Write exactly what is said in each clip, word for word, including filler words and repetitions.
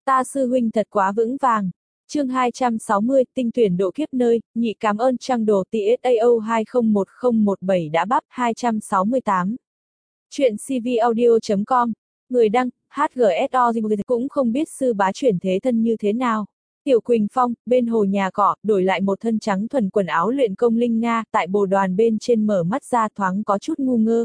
Ta sư huynh thật quá vững vàng. Chương hai trăm sáu mươi, tinh tuyển độ kiếp nơi, nhị cảm ơn trang đồ tê ét a o hai không một không một bảy đã bắp hai trăm sáu mươi tám. Chuyện cvaudio chấm com, người đăng, hát giê ét o cũng không biết sư bá chuyển thế thân như thế nào. Tiểu Quỳnh Phong, bên hồ nhà cỏ, đổi lại một thân trắng thuần quần áo luyện công linh nga, tại bồ đoàn bên trên mở mắt ra thoáng có chút ngu ngơ.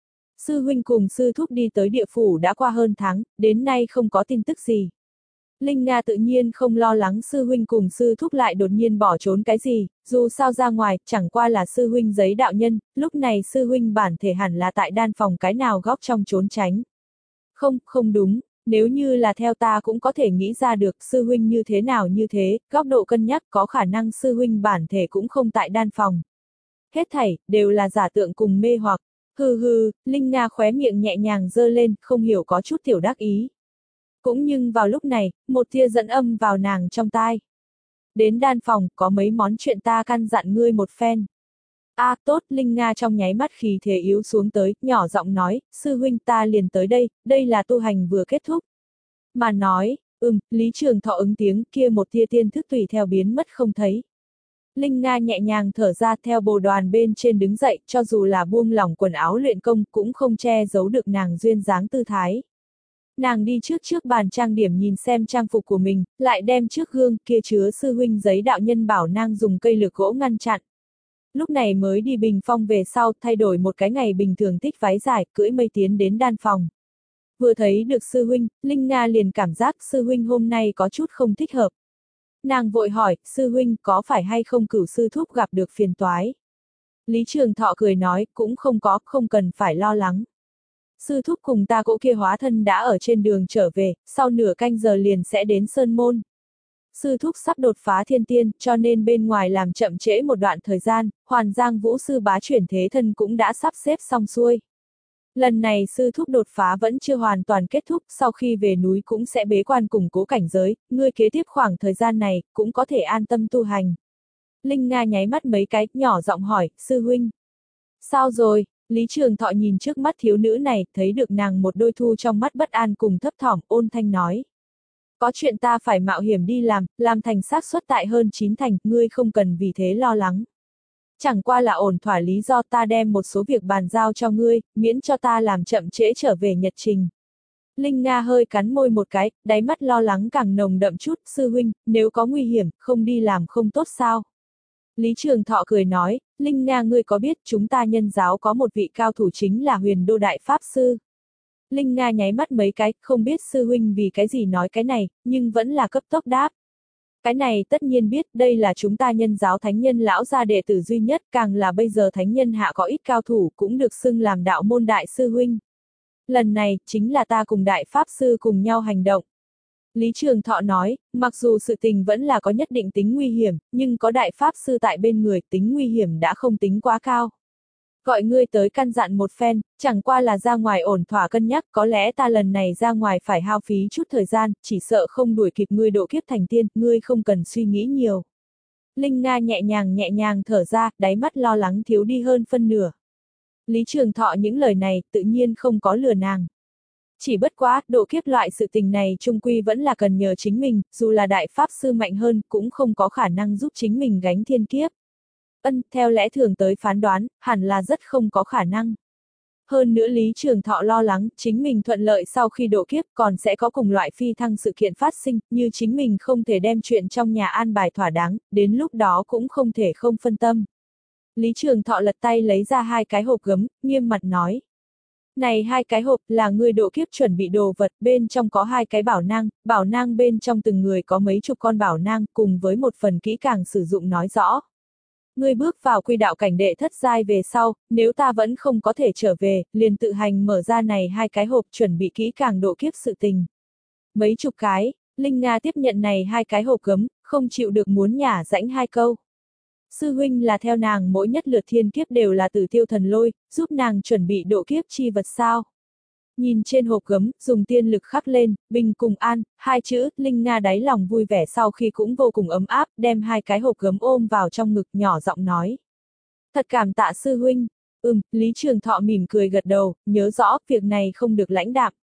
Sư huynh cùng sư thúc đi tới địa phủ đã qua hơn tháng, đến nay không có tin tức gì. Linh Nga tự nhiên không lo lắng sư huynh cùng sư thúc lại đột nhiên bỏ trốn cái gì, dù sao ra ngoài, chẳng qua là sư huynh giấy đạo nhân, lúc này sư huynh bản thể hẳn là tại đan phòng cái nào góc trong trốn tránh. Không, không đúng, nếu như là theo ta cũng có thể nghĩ ra được sư huynh như thế nào như thế, góc độ cân nhắc có khả năng sư huynh bản thể cũng không tại đan phòng. Hết thảy, đều là giả tượng cùng mê hoặc, hừ hừ, Linh Nga khóe miệng nhẹ nhàng giơ lên, không hiểu có chút tiểu đắc ý. Cũng nhưng vào lúc này, một tia dẫn âm vào nàng trong tai. Đến đan phòng, có mấy món chuyện ta căn dặn ngươi một phen. A à, tốt, Linh Nga trong nháy mắt khí thế yếu xuống tới, nhỏ giọng nói, sư huynh ta liền tới đây, đây là tu hành vừa kết thúc. Mà nói, ừm, Lý Trường Thọ ứng tiếng kia một tia tiên thức tùy theo biến mất không thấy. Linh Nga nhẹ nhàng thở ra theo bồ đoàn bên trên đứng dậy, cho dù là buông lỏng quần áo luyện công cũng không che giấu được nàng duyên dáng tư thái. Nàng đi trước trước bàn trang điểm nhìn xem trang phục của mình, lại đem trước gương kia chứa sư huynh giấy đạo nhân bảo nàng dùng cây lược gỗ ngăn chặn. Lúc này mới đi bình phong về sau, thay đổi một cái ngày bình thường thích váy dài, cưỡi mây tiến đến đan phòng. Vừa thấy được sư huynh, Linh Nga liền cảm giác sư huynh hôm nay có chút không thích hợp. Nàng vội hỏi, sư huynh có phải hay không cửu sư thúc gặp được phiền toái? Lý Trường Thọ cười nói, cũng không có, không cần phải lo lắng. Sư thúc cùng ta cỗ kia hóa thân đã ở trên đường trở về, sau nửa canh giờ liền sẽ đến Sơn Môn. Sư thúc sắp đột phá thiên tiên, cho nên bên ngoài làm chậm trễ một đoạn thời gian, Hoàn Giang Vũ sư bá chuyển thế thân cũng đã sắp xếp xong xuôi. Lần này sư thúc đột phá vẫn chưa hoàn toàn kết thúc, sau khi về núi cũng sẽ bế quan củng cố cảnh giới, ngươi kế tiếp khoảng thời gian này, cũng có thể an tâm tu hành. Linh Nga nháy mắt mấy cái, nhỏ giọng hỏi, sư huynh. Sao rồi? Lý Trường Thọ nhìn trước mắt thiếu nữ này, thấy được nàng một đôi thu trong mắt bất an cùng thấp thỏm, ôn thanh nói. Có chuyện ta phải mạo hiểm đi làm, làm thành xác suất tại hơn chín thành, ngươi không cần vì thế lo lắng. Chẳng qua là ổn thỏa lý do ta đem một số việc bàn giao cho ngươi, miễn cho ta làm chậm trễ trở về nhật trình. Linh Nga hơi cắn môi một cái, đáy mắt lo lắng càng nồng đậm chút, sư huynh, nếu có nguy hiểm, không đi làm không tốt sao? Lý Trường Thọ cười nói, Linh Nga ngươi có biết chúng ta nhân giáo có một vị cao thủ chính là Huyền Đô Đại Pháp Sư. Linh Nga nháy mắt mấy cái, không biết sư huynh vì cái gì nói cái này, nhưng vẫn là cấp tốc đáp. Cái này tất nhiên biết, đây là chúng ta nhân giáo thánh nhân lão gia đệ tử duy nhất, càng là bây giờ thánh nhân hạ có ít cao thủ cũng được xưng làm đạo môn đại sư huynh. Lần này, chính là ta cùng Đại Pháp Sư cùng nhau hành động. Lý Trường Thọ nói, mặc dù sự tình vẫn là có nhất định tính nguy hiểm, nhưng có Đại Pháp Sư tại bên người, tính nguy hiểm đã không tính quá cao. Gọi ngươi tới căn dặn một phen, chẳng qua là ra ngoài ổn thỏa cân nhắc, có lẽ ta lần này ra ngoài phải hao phí chút thời gian, chỉ sợ không đuổi kịp ngươi độ kiếp thành tiên, ngươi không cần suy nghĩ nhiều. Linh Nga nhẹ nhàng nhẹ nhàng thở ra, đáy mắt lo lắng thiếu đi hơn phân nửa. Lý Trường Thọ những lời này, tự nhiên không có lừa nàng. Chỉ bất quá, độ kiếp loại sự tình này chung quy vẫn là cần nhờ chính mình, dù là Đại Pháp Sư mạnh hơn, cũng không có khả năng giúp chính mình gánh thiên kiếp. Ân, theo lẽ thường tới phán đoán, hẳn là rất không có khả năng. Hơn nữa Lý Trường Thọ lo lắng, chính mình thuận lợi sau khi độ kiếp còn sẽ có cùng loại phi thăng sự kiện phát sinh, như chính mình không thể đem chuyện trong nhà an bài thỏa đáng, đến lúc đó cũng không thể không phân tâm. Lý Trường Thọ lật tay lấy ra hai cái hộp gấm, nghiêm mặt nói. Này hai cái hộp là người độ kiếp chuẩn bị đồ vật, bên trong có hai cái bảo nang, bảo nang bên trong từng người có mấy chục con bảo nang, cùng với một phần kỹ càng sử dụng nói rõ. Ngươi bước vào quy đạo cảnh đệ thất giai về sau, nếu ta vẫn không có thể trở về, liền tự hành mở ra này hai cái hộp chuẩn bị kỹ càng độ kiếp sự tình. Mấy chục cái, Linh Nga tiếp nhận này hai cái hộp gấm, không chịu được muốn nhả rãnh hai câu. Sư huynh là theo nàng mỗi nhất lượt thiên kiếp đều là Tử Tiêu Thần Lôi, giúp nàng chuẩn bị độ kiếp chi vật sao. Nhìn trên hộp gấm, dùng tiên lực khắc lên, bình cùng an, hai chữ, Linh Nga đáy lòng vui vẻ sau khi cũng vô cùng ấm áp, đem hai cái hộp gấm ôm vào trong ngực nhỏ giọng nói. Thật cảm tạ sư huynh. Ừm, Lý Trường Thọ mỉm cười gật đầu, nhớ rõ, việc này không được lãnh đạm.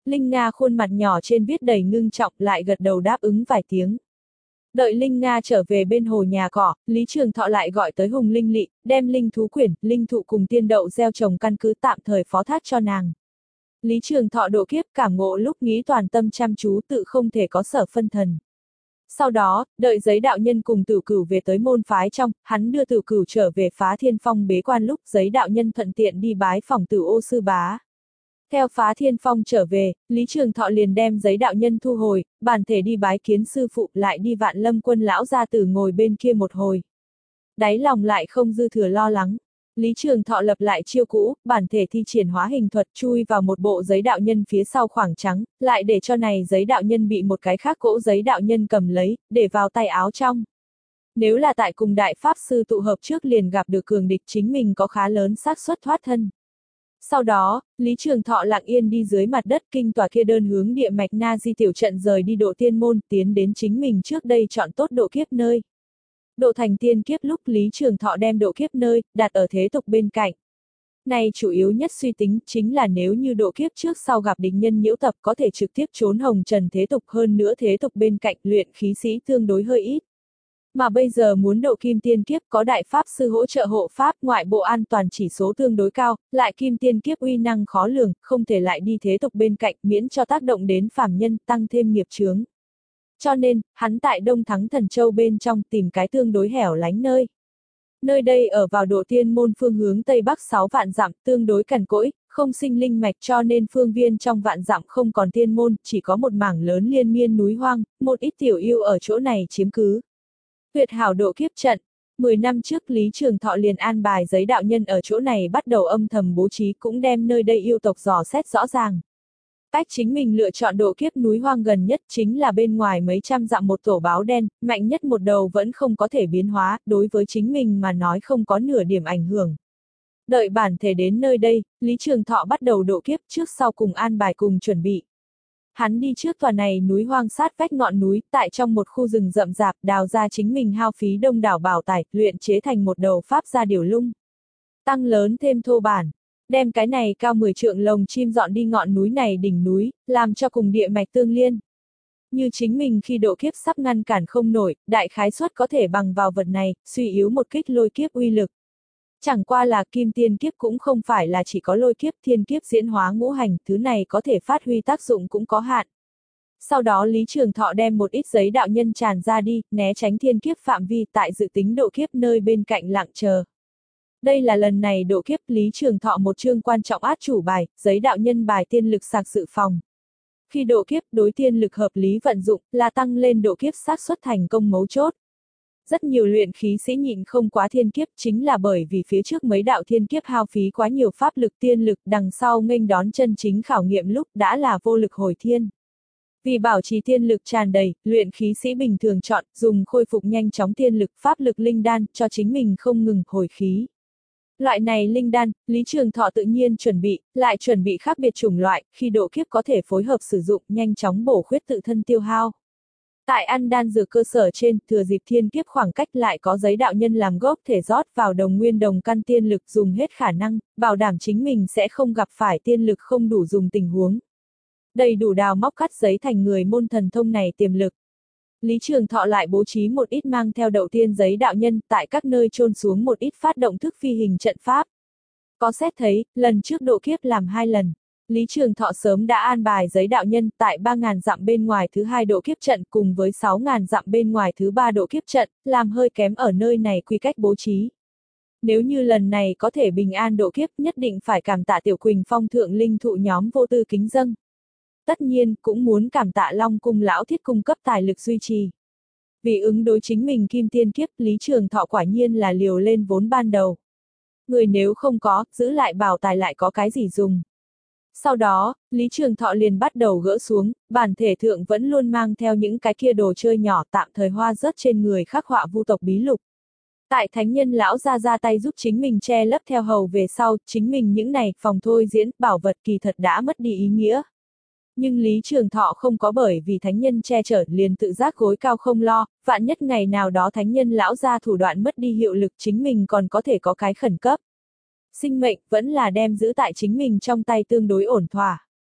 Linh Nga khuôn mặt nhỏ trên viết đầy ngưng trọng lại gật đầu đáp ứng vài tiếng. Đợi Linh Nga trở về bên hồ nhà cỏ, Lý Trường Thọ lại gọi tới Hùng Linh Lị, đem linh thú quyển, linh thụ cùng tiên đậu gieo trồng căn cứ tạm thời phó thác cho nàng. Lý Trường Thọ độ kiếp cảm ngộ lúc nghĩ toàn tâm chăm chú tự không thể có sở phân thần. Sau đó, đợi giấy đạo nhân cùng Tử Cửu về tới môn phái trong, hắn đưa Tử Cửu trở về Phá Thiên Phong bế quan lúc giấy đạo nhân thuận tiện đi bái phòng Tử Ô sư bá. Theo Phá Thiên Phong trở về, Lý Trường Thọ liền đem giấy đạo nhân thu hồi, bản thể đi bái kiến sư phụ lại đi Vạn Lâm Quân lão gia tử ngồi bên kia một hồi. Đáy lòng lại không dư thừa lo lắng. Lý Trường Thọ lập lại chiêu cũ, bản thể thi triển hóa hình thuật chui vào một bộ giấy đạo nhân phía sau khoảng trắng, lại để cho này giấy đạo nhân bị một cái khác cỗ giấy đạo nhân cầm lấy, để vào tay áo trong. Nếu là tại cùng đại pháp sư tụ hợp trước liền gặp được cường địch chính mình có khá lớn xác suất thoát thân. Sau đó, Lý Trường Thọ lặng yên đi dưới mặt đất kinh tòa kia đơn hướng địa mạch na di tiểu trận rời đi độ tiên môn tiến đến chính mình trước đây chọn tốt độ kiếp nơi. Độ thành tiên kiếp lúc Lý Trường Thọ đem độ kiếp nơi, đặt ở thế tục bên cạnh. Này chủ yếu nhất suy tính chính là nếu như độ kiếp trước sau gặp địch nhân nhiễu tập có thể trực tiếp trốn hồng trần thế tục hơn nữa thế tục bên cạnh luyện khí sĩ tương đối hơi ít. Mà bây giờ muốn độ kim tiên kiếp có đại pháp sư hỗ trợ hộ pháp ngoại bộ an toàn chỉ số tương đối cao, lại kim tiên kiếp uy năng khó lường, không thể lại đi thế tục bên cạnh miễn cho tác động đến phàm nhân tăng thêm nghiệp chướng. Cho nên, hắn tại Đông Thắng Thần Châu bên trong tìm cái tương đối hẻo lánh nơi. Nơi đây ở vào độ tiên môn phương hướng Tây Bắc sáu vạn dặm tương đối cằn cỗi, không sinh linh mạch cho nên phương viên trong vạn dặm không còn tiên môn, chỉ có một mảng lớn liên miên núi hoang, một ít tiểu yêu ở chỗ này chiếm cứ. Tuyệt hảo độ kiếp trận. Mười năm trước Lý Trường Thọ liền an bài giấy đạo nhân ở chỗ này bắt đầu âm thầm bố trí cũng đem nơi đây yêu tộc dò xét rõ ràng. Cách chính mình lựa chọn độ kiếp núi hoang gần nhất chính là bên ngoài mấy trăm dặm một tổ báo đen, mạnh nhất một đầu vẫn không có thể biến hóa, đối với chính mình mà nói không có nửa điểm ảnh hưởng. Đợi bản thể đến nơi đây, Lý Trường Thọ bắt đầu độ kiếp trước sau cùng an bài cùng chuẩn bị. Hắn đi trước tòa này núi hoang sát vách ngọn núi, tại trong một khu rừng rậm rạp đào ra chính mình hao phí đông đảo bảo tài, luyện chế thành một đầu pháp gia điểu lung. Tăng lớn thêm thô bản, đem cái này cao mười trượng lồng chim dọn đi ngọn núi này đỉnh núi, làm cho cùng địa mạch tương liên. Như chính mình khi độ kiếp sắp ngăn cản không nổi, đại khái suất có thể bằng vào vật này, suy yếu một kích lôi kiếp uy lực. Chẳng qua là kim tiên kiếp cũng không phải là chỉ có lôi kiếp thiên kiếp diễn hóa ngũ hành, thứ này có thể phát huy tác dụng cũng có hạn. Sau đó Lý Trường Thọ đem một ít giấy đạo nhân tràn ra đi, né tránh thiên kiếp phạm vi tại dự tính độ kiếp nơi bên cạnh lặng chờ. Đây là lần này độ kiếp Lý Trường Thọ một chương quan trọng át chủ bài, giấy đạo nhân bài tiên lực sạc dự phòng. Khi độ kiếp đối tiên lực hợp lý vận dụng là tăng lên độ kiếp xác suất thành công mấu chốt. Rất nhiều luyện khí sĩ nhịn không quá thiên kiếp chính là bởi vì phía trước mấy đạo thiên kiếp hao phí quá nhiều pháp lực tiên lực đằng sau nghênh đón chân chính khảo nghiệm lúc đã là vô lực hồi thiên. Vì bảo trì tiên lực tràn đầy, luyện khí sĩ bình thường chọn dùng khôi phục nhanh chóng tiên lực pháp lực linh đan cho chính mình không ngừng hồi khí. Loại này linh đan, Lý Trường Thọ tự nhiên chuẩn bị, lại chuẩn bị khác biệt chủng loại, khi độ kiếp có thể phối hợp sử dụng nhanh chóng bổ khuyết tự thân tiêu hao. Tại ăn đan dược cơ sở trên, thừa dịp thiên kiếp khoảng cách lại có giấy đạo nhân làm gốc thể rót vào đồng nguyên đồng căn tiên lực dùng hết khả năng, bảo đảm chính mình sẽ không gặp phải tiên lực không đủ dùng tình huống. Đầy đủ đào móc cắt giấy thành người môn thần thông này tiềm lực. Lý Trường Thọ lại bố trí một ít mang theo đậu tiên giấy đạo nhân tại các nơi chôn xuống một ít phát động thức phi hình trận pháp. Có xét thấy, lần trước độ kiếp làm hai lần. Lý Trường Thọ sớm đã an bài giấy đạo nhân tại ba nghìn dặm bên ngoài thứ hai độ kiếp trận cùng với sáu nghìn dặm bên ngoài thứ ba độ kiếp trận, làm hơi kém ở nơi này quy cách bố trí. Nếu như lần này có thể bình an độ kiếp nhất định phải cảm tạ Tiểu Quỳnh Phong thượng linh thụ nhóm vô tư kính dâng. Tất nhiên cũng muốn cảm tạ Long Cung lão thiết cung cấp tài lực duy trì. Vì ứng đối chính mình kim tiên kiếp Lý Trường Thọ quả nhiên là liều lên vốn ban đầu. Người nếu không có, giữ lại bảo tài lại có cái gì dùng. Sau đó, Lý Trường Thọ liền bắt đầu gỡ xuống, bản thể thượng vẫn luôn mang theo những cái kia đồ chơi nhỏ tạm thời hoa rớt trên người khắc họa vu tộc bí lục. Tại thánh nhân lão ra ra tay giúp chính mình che lấp theo hầu về sau, chính mình những này phòng thôi diễn, bảo vật kỳ thật đã mất đi ý nghĩa. Nhưng Lý Trường Thọ không có bởi vì thánh nhân che chở liền tự giác gối cao không lo, vạn nhất ngày nào đó thánh nhân lão ra thủ đoạn mất đi hiệu lực chính mình còn có thể có cái khẩn cấp. Sinh mệnh vẫn là đem giữ tại chính mình trong tay tương đối ổn thỏa.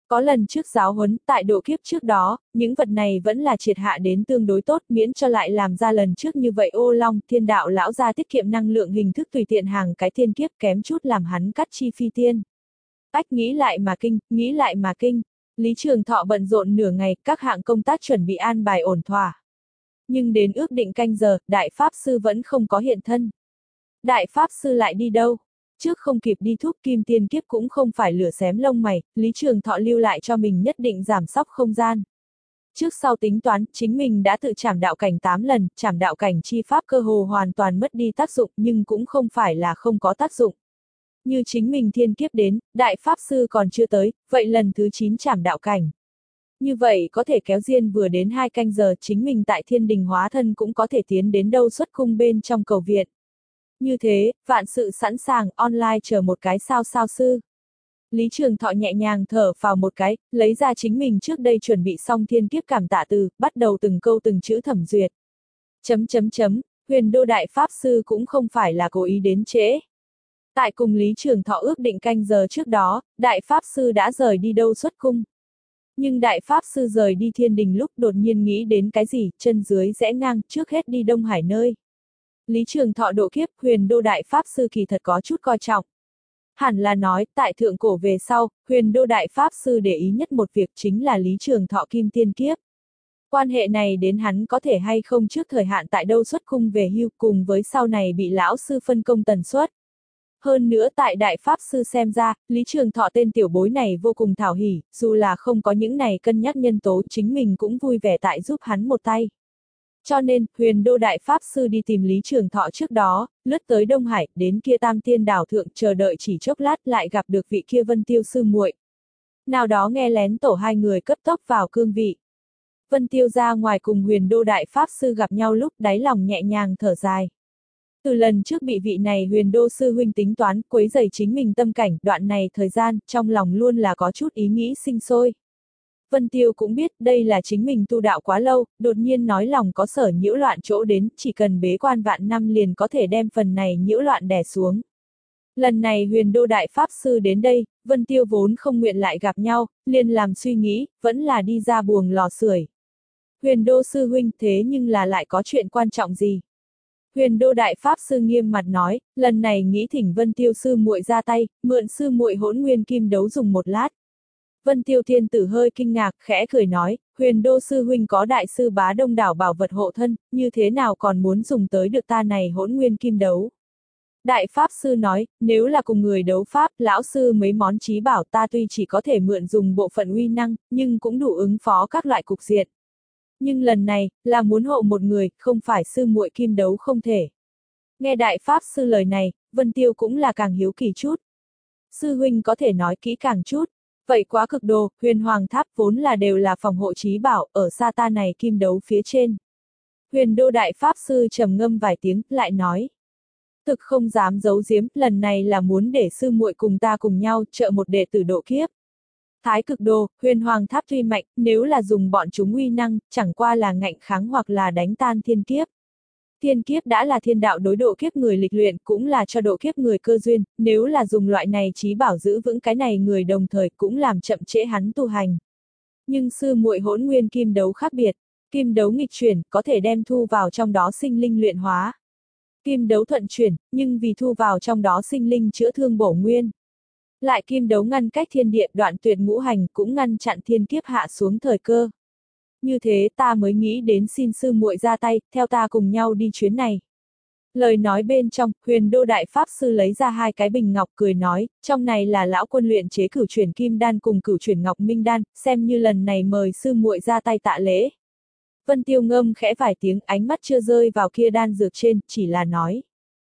Có lần trước giáo huấn, tại độ kiếp trước đó, những vật này vẫn là triệt hạ đến tương đối tốt, miễn cho lại làm ra lần trước như vậy. Ô Long Thiên Đạo lão gia tiết kiệm năng lượng hình thức tùy tiện hàng cái thiên kiếp, kém chút làm hắn cắt chi phi tiên. Ách, nghĩ lại mà kinh, nghĩ lại mà kinh. Lý Trường Thọ bận rộn nửa ngày, các hạng công tác chuẩn bị an bài ổn thỏa. Nhưng đến ước định canh giờ, Đại Pháp Sư vẫn không có hiện thân. Đại Pháp Sư lại đi đâu? Trước không kịp đi thúc kim tiên kiếp cũng không phải lửa xém lông mày, Lý Trường Thọ lưu lại cho mình nhất định giảm sóc không gian. Trước sau tính toán, chính mình đã tự trảm đạo cảnh tám lần, trảm đạo cảnh chi pháp cơ hồ hoàn toàn mất đi tác dụng, nhưng cũng không phải là không có tác dụng. Như chính mình thiên kiếp đến, Đại Pháp Sư còn chưa tới, vậy lần thứ chín trảm đạo cảnh. Như vậy có thể kéo riêng vừa đến hai canh giờ, chính mình tại thiên đình hóa thân cũng có thể tiến đến đâu xuất cung bên trong cầu viện. Như thế, vạn sự sẵn sàng, online chờ một cái sao sao sư. Lý Trường Thọ nhẹ nhàng thở vào một cái, lấy ra chính mình trước đây chuẩn bị xong thiên kiếp cảm tạ từ, bắt đầu từng câu từng chữ thẩm duyệt. Chấm chấm chấm, Huyền Đô Đại Pháp Sư cũng không phải là cố ý đến trễ. Tại cùng Lý Trường Thọ ước định canh giờ trước đó, Đại Pháp Sư đã rời đi đâu xuất cung. Nhưng Đại Pháp Sư rời đi thiên đình lúc đột nhiên nghĩ đến cái gì, chân dưới rẽ ngang, trước hết đi Đông Hải nơi. Lý Trường Thọ độ kiếp, Huyền Đô Đại Pháp Sư kỳ thật có chút coi trọng. Hẳn là nói, tại thượng cổ về sau, Huyền Đô Đại Pháp Sư để ý nhất một việc chính là Lý Trường Thọ kim tiên kiếp. Quan hệ này đến hắn có thể hay không trước thời hạn tại đâu xuất cung về hưu, cùng với sau này bị lão sư phân công tần suất. Hơn nữa tại Đại Pháp Sư xem ra, Lý Trường Thọ tên tiểu bối này vô cùng thảo hỉ, dù là không có những này cân nhắc nhân tố, chính mình cũng vui vẻ tại giúp hắn một tay. Cho nên, Huyền Đô Đại Pháp Sư đi tìm Lý Trường Thọ trước đó, lướt tới Đông Hải, đến kia Tam Tiên đảo thượng, chờ đợi chỉ chốc lát lại gặp được vị kia Vân Tiêu sư muội. Nào đó nghe lén tổ hai người cấp tốc vào cương vị. Vân Tiêu ra ngoài cùng Huyền Đô Đại Pháp Sư gặp nhau lúc đáy lòng nhẹ nhàng thở dài. Từ lần trước bị vị này Huyền Đô sư huynh tính toán, quấy rầy chính mình tâm cảnh, đoạn này thời gian, trong lòng luôn là có chút ý nghĩ sinh sôi. Vân Tiêu cũng biết đây là chính mình tu đạo quá lâu, đột nhiên nói lòng có sở nhiễu loạn chỗ đến, chỉ cần bế quan vạn năm liền có thể đem phần này nhiễu loạn đè xuống. Lần này Huyền Đô Đại Pháp Sư đến đây, Vân Tiêu vốn không nguyện lại gặp nhau, liền làm suy nghĩ, vẫn là đi ra buồng lò sưởi. Huyền Đô sư huynh, thế nhưng là lại có chuyện quan trọng gì? Huyền Đô Đại Pháp Sư nghiêm mặt nói, lần này nghĩ thỉnh Vân Tiêu sư muội ra tay, mượn sư muội Hỗn Nguyên Kim đấu dùng một lát. Vân Tiêu Thiên Tử hơi kinh ngạc, khẽ cười nói, Huyền Đô sư huynh có đại sư bá đông đảo bảo vật hộ thân, như thế nào còn muốn dùng tới được ta này Hỗn Nguyên Kim đấu. Đại Pháp Sư nói, nếu là cùng người đấu pháp, lão sư mấy món trí bảo ta tuy chỉ có thể mượn dùng bộ phận uy năng, nhưng cũng đủ ứng phó các loại cục diện. Nhưng lần này, là muốn hộ một người, không phải sư muội kim đấu không thể. Nghe Đại Pháp Sư lời này, Vân Tiêu cũng là càng hiếu kỳ chút. Sư huynh có thể nói kỹ càng chút. Vậy quá cực đồ, Huyền Hoàng Tháp vốn là đều là phòng hộ trí bảo, ở xa ta này kim đấu phía trên. Huyền Đô Đại Pháp Sư trầm ngâm vài tiếng, lại nói. Thực không dám giấu giếm, lần này là muốn để sư muội cùng ta cùng nhau, trợ một đệ tử độ kiếp. Thái cực đồ, Huyền Hoàng Tháp tuy mạnh, nếu là dùng bọn chúng uy năng, chẳng qua là ngạnh kháng hoặc là đánh tan thiên kiếp. Thiên kiếp đã là thiên đạo đối độ kiếp người lịch luyện, cũng là cho độ kiếp người cơ duyên, nếu là dùng loại này trí bảo giữ vững cái này người đồng thời cũng làm chậm trễ hắn tu hành. Nhưng sư muội Hỗn Nguyên Kim đấu khác biệt, kim đấu nghịch chuyển, có thể đem thu vào trong đó sinh linh luyện hóa. Kim đấu thuận chuyển, nhưng vì thu vào trong đó sinh linh chữa thương bổ nguyên. Lại kim đấu ngăn cách thiên địa đoạn tuyệt ngũ hành cũng ngăn chặn thiên kiếp hạ xuống thời cơ. Như thế ta mới nghĩ đến xin sư muội ra tay, theo ta cùng nhau đi chuyến này. Lời nói bên trong, Huyền Đô Đại Pháp Sư lấy ra hai cái bình ngọc cười nói, trong này là lão quân luyện chế cửu chuyển kim đan cùng cửu chuyển ngọc minh đan, xem như lần này mời sư muội ra tay tạ lễ. Vân Tiêu ngâm khẽ vài tiếng, ánh mắt chưa rơi vào kia đan dược trên, chỉ là nói.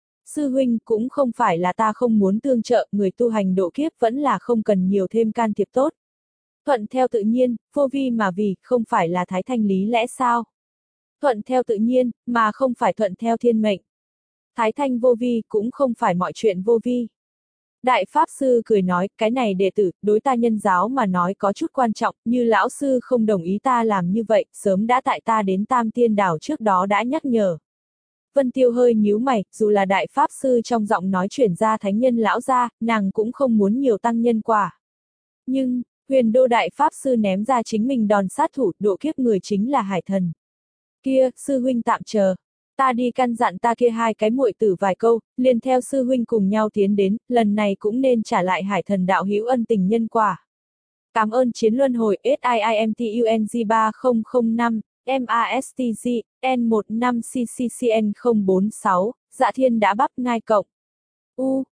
Sư huynh cũng không phải là ta không muốn tương trợ, người tu hành độ kiếp vẫn là không cần nhiều thêm can thiệp tốt. Thuận theo tự nhiên, vô vi mà vì, không phải là thái thanh lý lẽ sao? Thuận theo tự nhiên, mà không phải thuận theo thiên mệnh. Thái thanh vô vi, cũng không phải mọi chuyện vô vi. Đại Pháp Sư cười nói, cái này đệ tử, đối ta nhân giáo mà nói có chút quan trọng, như lão sư không đồng ý ta làm như vậy, sớm đã tại ta đến Tam Tiên đảo trước đó đã nhắc nhở. Vân Tiêu hơi nhíu mày, dù là Đại Pháp Sư trong giọng nói chuyển ra thánh nhân lão ra, nàng cũng không muốn nhiều tăng nhân quả. Nhưng, Huyền Đô Đại Pháp Sư ném ra chính mình đòn sát thủ, độ kiếp người chính là Hải Thần. Kia, sư huynh tạm chờ. Ta đi căn dặn ta kia hai cái muội tử vài câu, liền theo sư huynh cùng nhau tiến đến, lần này cũng nên trả lại Hải Thần đạo hữu ân tình nhân quả. Cảm ơn chiến luân hồi S I I M T U N G ba không không năm, M A S T G, N một năm C C C N không bốn sáu, Dạ Thiên đã bắp ngai cộng. U,